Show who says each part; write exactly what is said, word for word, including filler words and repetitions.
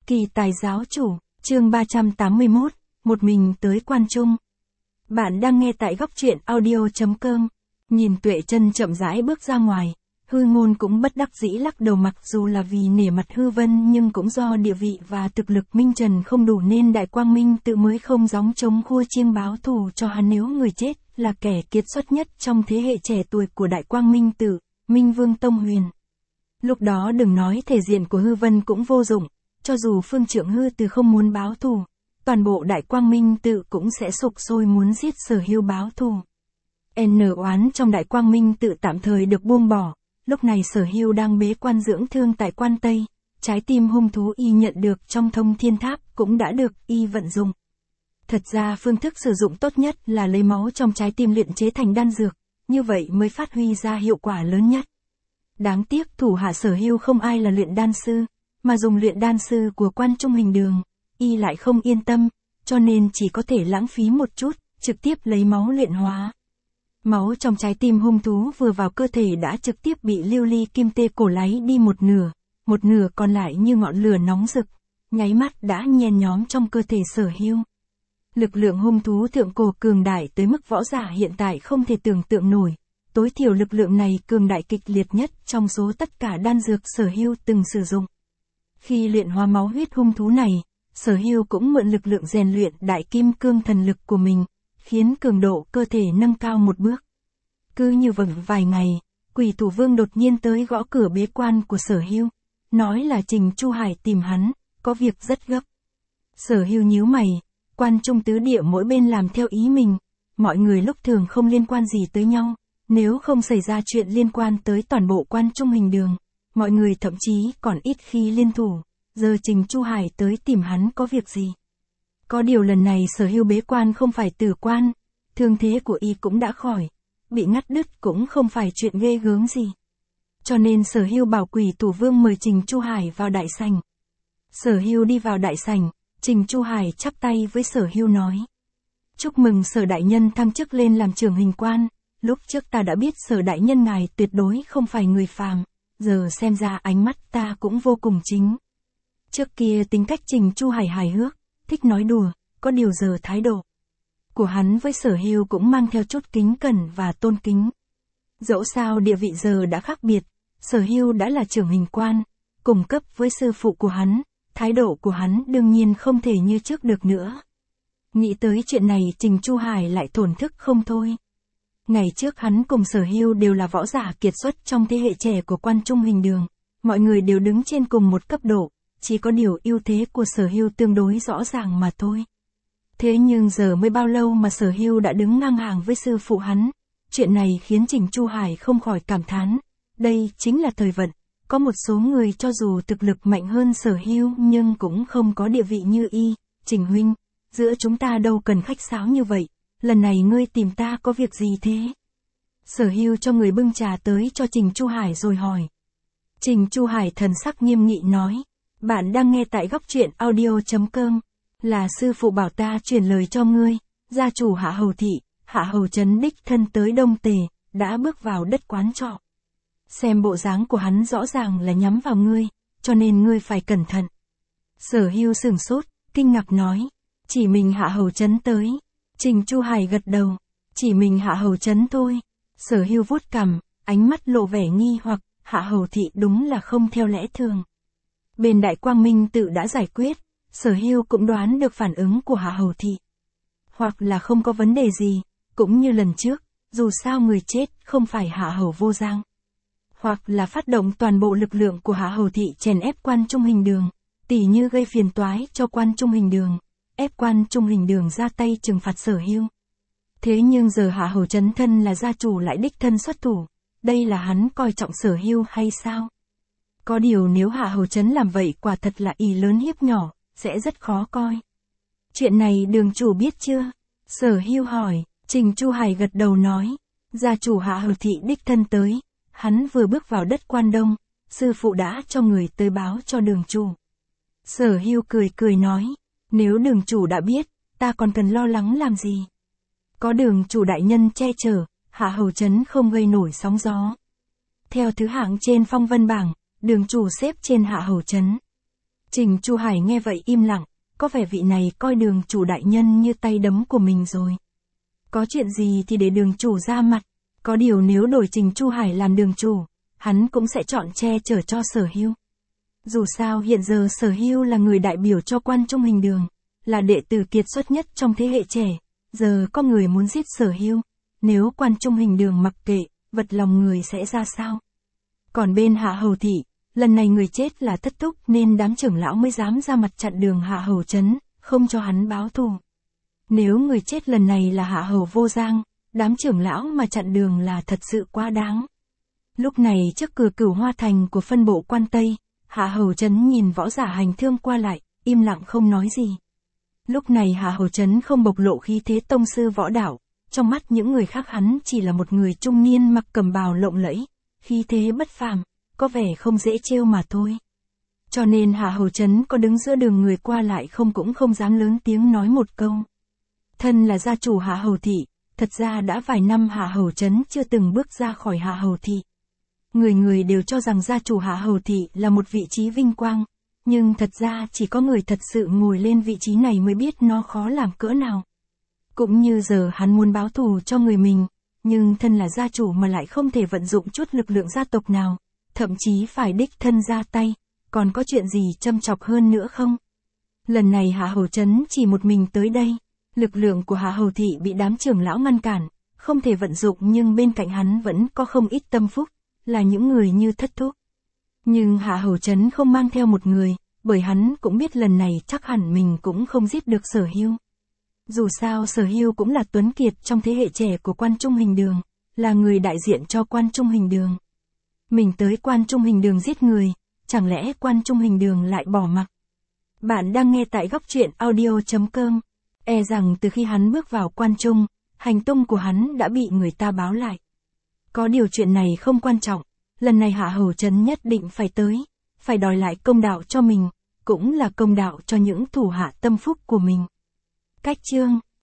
Speaker 1: Kỳ tài giáo chủ, chương ba trăm tám mươi mốt, một mình tới Quan Trung. Bạn đang nghe tại góc truyện audio chấm com. Nhìn Tuệ Chân chậm rãi bước ra ngoài, Hư Ngôn cũng bất đắc dĩ lắc đầu, mặc dù là vì nể mặt Hư Vân nhưng cũng do địa vị và thực lực Minh Trần không đủ nên Đại Quang Minh tự mới không gióng trống khua chiêng báo thù cho hắn. Nếu người chết là kẻ kiệt xuất nhất trong thế hệ trẻ tuổi của Đại Quang Minh tự, Minh Vương Tông Huyền, lúc đó đừng nói thể diện của Hư Vân cũng vô dụng. Cho dù Phương Trượng Hư Từ không muốn báo thù, toàn bộ Đại Quang Minh tự cũng sẽ sục sôi muốn giết Sở Hưu báo thù. N oán trong Đại Quang Minh tự tạm thời được buông bỏ, lúc này Sở Hưu đang bế quan dưỡng thương tại Quan Tây, trái tim hung thú y nhận được trong Thông Thiên Tháp cũng đã được y vận dụng. Thật ra phương thức sử dụng tốt nhất là lấy máu trong trái tim luyện chế thành đan dược, như vậy mới phát huy ra hiệu quả lớn nhất. Đáng tiếc thủ hạ Sở Hưu không ai là luyện đan sư, mà dùng luyện đan sư của Quan Trung Hình Đường, y lại không yên tâm, cho nên chỉ có thể lãng phí một chút, trực tiếp lấy máu luyện hóa. Máu trong trái tim hung thú vừa vào cơ thể đã trực tiếp bị lưu ly kim tê cổ lấy đi một nửa, một nửa còn lại như ngọn lửa nóng rực, nháy mắt đã nhen nhóm trong cơ thể Sở Hưu. Lực lượng hung thú thượng cổ cường đại tới mức võ giả hiện tại không thể tưởng tượng nổi, tối thiểu lực lượng này cường đại kịch liệt nhất trong số tất cả đan dược Sở Hưu từng sử dụng. Khi luyện hóa máu huyết hung thú này, Sở Hưu cũng mượn lực lượng rèn luyện đại kim cương thần lực của mình, khiến cường độ cơ thể nâng cao một bước. Cứ như vậy vài ngày, Quỷ Thủ Vương đột nhiên tới gõ cửa bế quan của Sở Hưu, nói là Trình Chu Hải tìm hắn, có việc rất gấp. Sở Hưu nhíu mày, Quan Trung tứ địa mỗi bên làm theo ý mình, mọi người lúc thường không liên quan gì tới nhau, nếu không xảy ra chuyện liên quan tới toàn bộ Quan Trung Hình Đường, mọi người thậm chí còn ít khi liên thủ, giờ Trình Chu Hải tới tìm hắn có việc gì. Có điều lần này Sở Hưu bế quan không phải tử quan, thương thế của y cũng đã khỏi, bị ngắt đứt cũng không phải chuyện ghê gớm gì. Cho nên Sở Hưu bảo Quỷ Thủ Vương mời Trình Chu Hải vào đại sảnh. Sở Hưu đi vào đại sảnh, Trình Chu Hải chắp tay với Sở Hưu nói: "Chúc mừng Sở đại nhân thăng chức lên làm trưởng hình quan, lúc trước ta đã biết Sở đại nhân ngài tuyệt đối không phải người phàm. Giờ xem ra ánh mắt ta cũng vô cùng chính." Trước kia tính cách Trình Chu Hải hài hước, thích nói đùa, có điều giờ thái độ của hắn với Sở Hưu cũng mang theo chút kính cẩn và tôn kính. Dẫu sao địa vị giờ đã khác biệt, Sở Hưu đã là trưởng hình quan, cùng cấp với sư phụ của hắn, thái độ của hắn đương nhiên không thể như trước được nữa. Nghĩ tới chuyện này Trình Chu Hải lại thổn thức không thôi. Ngày trước hắn cùng Sở Hưu đều là võ giả kiệt xuất trong thế hệ trẻ của Quan Trung Hình Đường, mọi người đều đứng trên cùng một cấp độ, chỉ có điều ưu thế của Sở Hưu tương đối rõ ràng mà thôi. Thế nhưng giờ mới bao lâu mà Sở Hưu đã đứng ngang hàng với sư phụ hắn, chuyện này khiến Trình Chu Hải không khỏi cảm thán, đây chính là thời vận, có một số người cho dù thực lực mạnh hơn Sở Hưu nhưng cũng không có địa vị như y. Trình huynh, giữa chúng ta đâu cần khách sáo như vậy, lần này ngươi tìm ta có việc gì thế? Sở Hưu cho người bưng trà tới cho Trình Chu Hải rồi hỏi. Trình Chu Hải thần sắc nghiêm nghị nói: "Bạn đang nghe tại góc truyện audio chấm com, là sư phụ bảo ta truyền lời cho ngươi, gia chủ Hạ Hầu thị, Hạ Hầu Trấn đích thân tới Đông Tề, đã bước vào đất quán trọ. Xem bộ dáng của hắn rõ ràng là nhắm vào ngươi, cho nên ngươi phải cẩn thận." Sở Hưu sửng sốt, kinh ngạc nói: "Chỉ mình Hạ Hầu Trấn tới?" Trình Chu Hải gật đầu: "Chỉ mình Hạ Hầu Trấn thôi." Sở Hưu vuốt cằm, ánh mắt lộ vẻ nghi hoặc, Hạ Hầu thị đúng là không theo lẽ thường. Bên Đại Quang Minh tự đã giải quyết, Sở Hưu cũng đoán được phản ứng của Hạ Hầu thị. Hoặc là không có vấn đề gì, cũng như lần trước, dù sao người chết không phải Hạ Hầu Vô Giang. Hoặc là phát động toàn bộ lực lượng của Hạ Hầu thị chèn ép Quan Trung Hình Đường, tỉ như gây phiền toái cho Quan Trung Hình Đường, ép Quan Trung Hình Đường ra tay trừng phạt Sở Hưu. Thế nhưng giờ Hạ Hầu Trấn thân là gia chủ lại đích thân xuất thủ, đây là hắn coi trọng Sở Hưu hay sao? Có điều nếu Hạ Hầu Trấn làm vậy quả thật là ỷ lớn hiếp nhỏ, sẽ rất khó coi. Chuyện này đường chủ biết chưa? Sở Hưu hỏi. Trình Chu Hải gật đầu nói: "Gia chủ Hạ Hầu thị đích thân tới, hắn vừa bước vào đất Quan Đông, sư phụ đã cho người tới báo cho đường chủ." Sở Hưu cười cười nói: "Nếu đường chủ đã biết, ta còn cần lo lắng làm gì? Có đường chủ đại nhân che chở, Hạ Hầu Trấn không gây nổi sóng gió." Theo thứ hạng trên phong vân bảng, đường chủ xếp trên Hạ Hầu Trấn. Trình Chu Hải nghe vậy im lặng, có vẻ vị này coi đường chủ đại nhân như tay đấm của mình rồi. Có chuyện gì thì để đường chủ ra mặt, có điều nếu đổi Trình Chu Hải làm đường chủ, hắn cũng sẽ chọn che chở cho Sở Hưu. Dù sao hiện giờ Sở Hưu là người đại biểu cho Quan Trung Hình Đường, là đệ tử kiệt xuất nhất trong thế hệ trẻ, giờ có người muốn giết Sở Hưu, nếu Quan Trung Hình Đường mặc kệ, vật lòng người sẽ ra sao? Còn bên Hạ Hầu Thị, lần này người chết là Thất Thúc nên đám trưởng lão mới dám ra mặt chặn đường Hạ Hầu Trấn, không cho hắn báo thù. Nếu người chết lần này là Hạ Hầu Vô Giang, đám trưởng lão mà chặn đường là thật sự quá đáng. Lúc này trước cửa Cửu Hoa Thành của phân bộ Quan Tây, Hạ Hầu Trấn nhìn võ giả hành thương qua lại, im lặng không nói gì. Lúc này Hạ Hầu Trấn không bộc lộ khí thế tông sư võ đạo, trong mắt những người khác hắn chỉ là một người trung niên mặc cẩm bào lộng lẫy, khí thế bất phàm, có vẻ không dễ trêu mà thôi. Cho nên Hạ Hầu Trấn có đứng giữa đường người qua lại không cũng không dám lớn tiếng nói một câu. Thân là gia chủ Hạ Hầu Thị, thật ra đã vài năm Hạ Hầu Trấn chưa từng bước ra khỏi Hạ Hầu Thị. Người người đều cho rằng gia chủ Hạ Hầu Thị là một vị trí vinh quang, nhưng thật ra chỉ có người thật sự ngồi lên vị trí này mới biết nó khó làm cỡ nào. Cũng như giờ hắn muốn báo thù cho người mình, nhưng thân là gia chủ mà lại không thể vận dụng chút lực lượng gia tộc nào, thậm chí phải đích thân ra tay, còn có chuyện gì châm chọc hơn nữa không? Lần này Hạ Hầu Trấn chỉ một mình tới đây, lực lượng của Hạ Hầu Thị bị đám trưởng lão ngăn cản, không thể vận dụng nhưng bên cạnh hắn vẫn có không ít tâm phúc, là những người như Thất Thúc. Nhưng Hạ Hầu Trấn không mang theo một người, bởi hắn cũng biết lần này chắc hẳn mình cũng không giết được Sở Hưu. Dù sao Sở Hưu cũng là tuấn kiệt trong thế hệ trẻ của Quan Trung Hình Đường, là người đại diện cho Quan Trung Hình Đường. Mình tới Quan Trung Hình Đường giết người, chẳng lẽ Quan Trung Hình Đường lại bỏ mặc? Bạn đang nghe tại góc truyện audio chấm com. E rằng từ khi hắn bước vào Quan Trung, hành tung của hắn đã bị người ta báo lại. Có điều chuyện này không quan trọng, lần này Hạ Hầu Trấn nhất định phải tới, phải đòi lại công đạo cho mình, cũng là công đạo cho những thủ hạ tâm phúc của mình. Cách chương